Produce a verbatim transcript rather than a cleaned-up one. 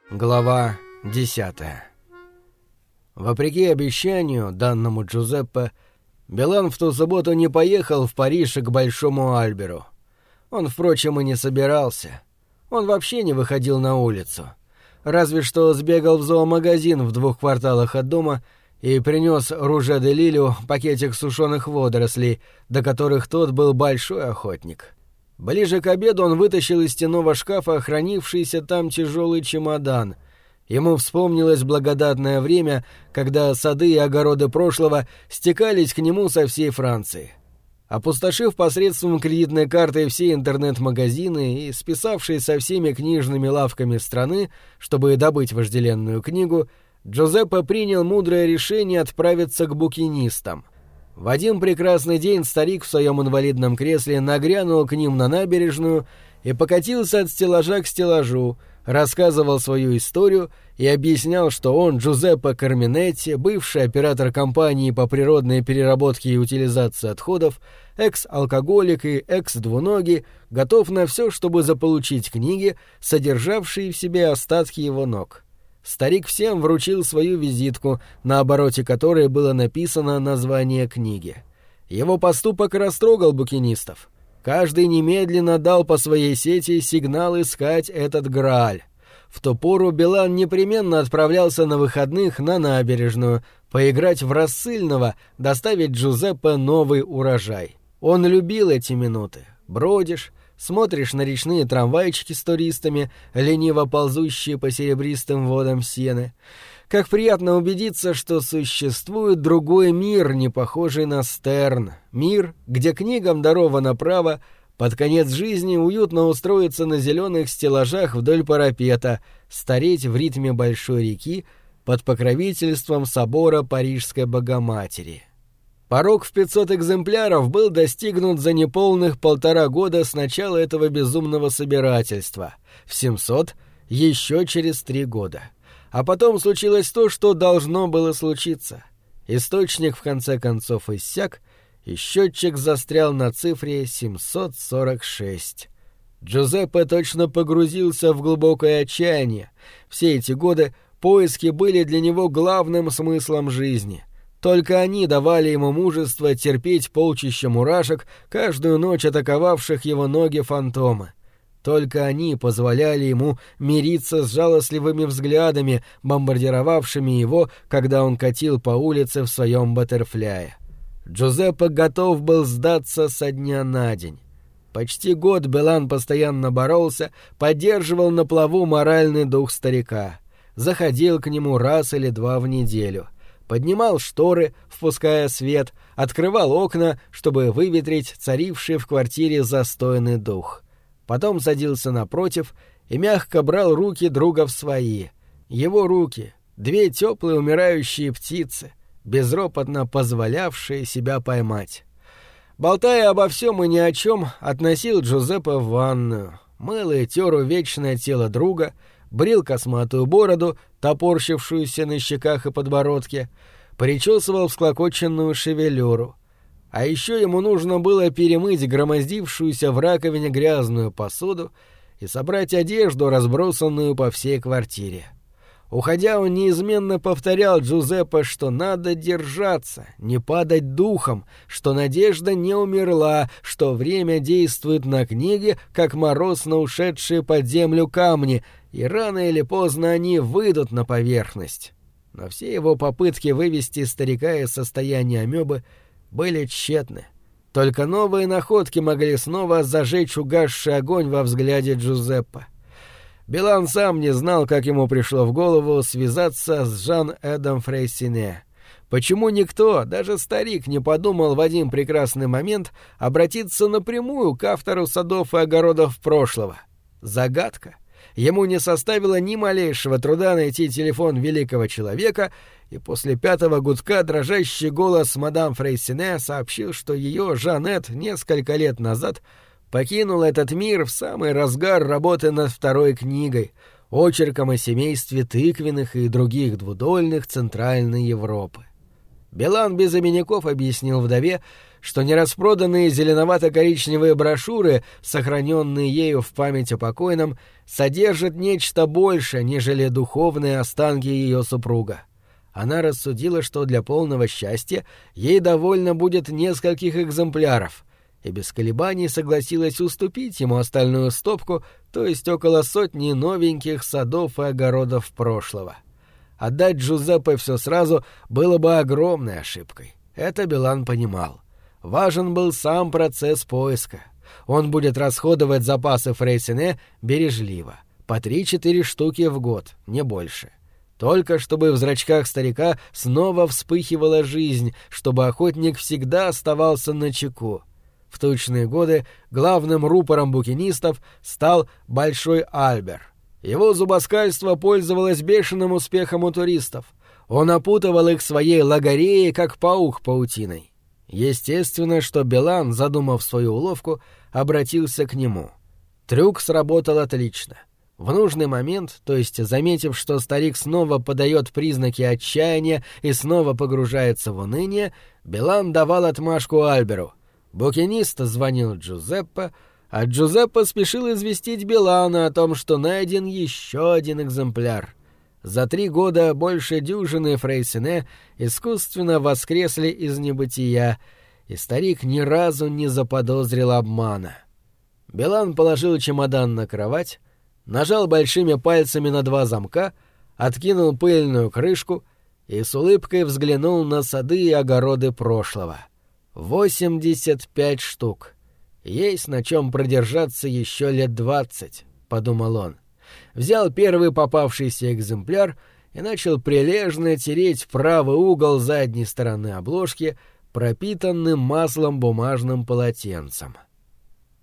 Глава десятая. Вопреки обещанию, данному Джузеппе, Билан в ту субботу не поехал в Париж к Большому Альберу. Он, впрочем, и не собирался. Он вообще не выходил на улицу. Разве что сбегал в зоомагазин в двух кварталах от дома и принес Руже де Лилю пакетик сушеных водорослей, до которых тот был большой охотник. Ближе к обеду он вытащил из стенного шкафа хранившийся там тяжелый чемодан. Ему вспомнилось благодатное время, когда сады и огороды прошлого стекались к нему со всей Франции. Опустошив посредством кредитной карты все интернет-магазины и списавшись со всеми книжными лавками страны, чтобы добыть вожделенную книгу, Джузеппе принял мудрое решение отправиться к букинистам. В один прекрасный день старик в своем инвалидном кресле нагрянул к ним на набережную и покатился от стеллажа к стеллажу, рассказывал свою историю и объяснял, что он, Джузеппе Карминетти, бывший оператор компании по природной переработке и утилизации отходов, экс-алкоголик и экс-двуногий, готов на все, чтобы заполучить книги, содержавшие в себе остатки его ног. Старик всем вручил свою визитку, на обороте которой было написано название книги. Его поступок растрогал букинистов. Каждый немедленно дал по своей сети сигнал искать этот Грааль. В ту пору Билан непременно отправлялся на выходных на набережную, поиграть в рассыльного, доставить Джузеппе новый урожай. Он любил эти минуты. Бродишь, смотришь на речные трамвайчики с туристами, лениво ползущие по серебристым водам Сены. Как приятно убедиться, что существует другой мир, не похожий на Стерн. Мир, где книгам даровано право под конец жизни уютно устроиться на зеленых стеллажах вдоль парапета, стареть в ритме большой реки под покровительством собора Парижской Богоматери. Порог в пятьсот экземпляров был достигнут за неполных полтора года с начала этого безумного собирательства. В семьсот — еще через три года. А потом случилось то, что должно было случиться. Источник в конце концов иссяк, и счетчик застрял на цифре семьсот сорок шесть. Джузеппе точно погрузился в глубокое отчаяние. Все эти годы поиски были для него главным смыслом жизни. Только они давали ему мужество терпеть полчища мурашек, каждую ночь атаковавших его ноги фантомы. Только они позволяли ему мириться с жалостливыми взглядами, бомбардировавшими его, когда он катил по улице в своем баттерфляе. Джузеппе готов был сдаться со дня на день. Почти год Билан постоянно боролся, поддерживал на плаву моральный дух старика. Заходил к нему раз или два в неделю. Поднимал шторы, впуская свет, открывал окна, чтобы выветрить царивший в квартире застойный дух. Потом садился напротив и мягко брал руки друга в свои. Его руки, две теплые умирающие птицы, безропотно позволявшие себя поймать. Болтая обо всем и ни о чем, относил Джузеппе в ванную, мыл и тер увечное тело друга, брил косматую бороду, топорщившуюся на щеках и подбородке, причесывал всклокоченную шевелюру. А еще ему нужно было перемыть громоздившуюся в раковине грязную посуду и собрать одежду, разбросанную по всей квартире. Уходя, он неизменно повторял Джузеппе, что надо держаться, не падать духом, что надежда не умерла, что время действует на книге, как мороз на ушедшие под землю камни, и рано или поздно они выйдут на поверхность. Но все его попытки вывести старика из состояния амебы были тщетны. Только новые находки могли снова зажечь угасший огонь во взгляде Джузеппе. Билан сам не знал, как ему пришло в голову связаться с Жан-Эдом Фрейсине. Почему никто, даже старик, не подумал в один прекрасный момент обратиться напрямую к автору садов и огородов прошлого? Загадка. Ему не составило ни малейшего труда найти телефон великого человека, и после пятого гудка дрожащий голос мадам Фрейсине сообщил, что ее Жанет несколько лет назад покинул этот мир в самый разгар работы над второй книгой, очерком о семействе тыквенных и других двудольных Центральной Европы. Билан без обиняков объяснил вдове, что нераспроданные зеленовато-коричневые брошюры, сохраненные ею в память о покойном, содержат нечто большее, нежели духовные останки ее супруга. Она рассудила, что для полного счастья ей довольно будет нескольких экземпляров, и без колебаний согласилась уступить ему остальную стопку, то есть около сотни новеньких садов и огородов прошлого. Отдать Джузеппе все сразу было бы огромной ошибкой. Это Билан понимал. Важен был сам процесс поиска. Он будет расходовать запасы Фрейсене бережливо, по три-четыре штуки в год, не больше. Только чтобы в зрачках старика снова вспыхивала жизнь, чтобы охотник всегда оставался начеку. В тучные годы главным рупором букинистов стал Большой Альбер. Его зубоскальство пользовалось бешеным успехом у туристов. Он опутывал их своей лагореей, как паук паутиной. Естественно, что Билан, задумав свою уловку, обратился к нему. Трюк сработал отлично. В нужный момент, то есть заметив, что старик снова подает признаки отчаяния и снова погружается в уныние, Билан давал отмашку Альберу. Букинист звонил Джузеппе, а Джузеппе спешил известить Билана о том, что найден еще один экземпляр. За три года больше дюжины Фрейсене искусственно воскресли из небытия, и старик ни разу не заподозрил обмана. Билан положил чемодан на кровать, нажал большими пальцами на два замка, откинул пыльную крышку и с улыбкой взглянул на сады и огороды прошлого. Восемьдесят пять штук. Есть на чем продержаться еще лет двадцать, — подумал он. Взял первый попавшийся экземпляр и начал прилежно тереть правый угол задней стороны обложки пропитанным маслом бумажным полотенцем.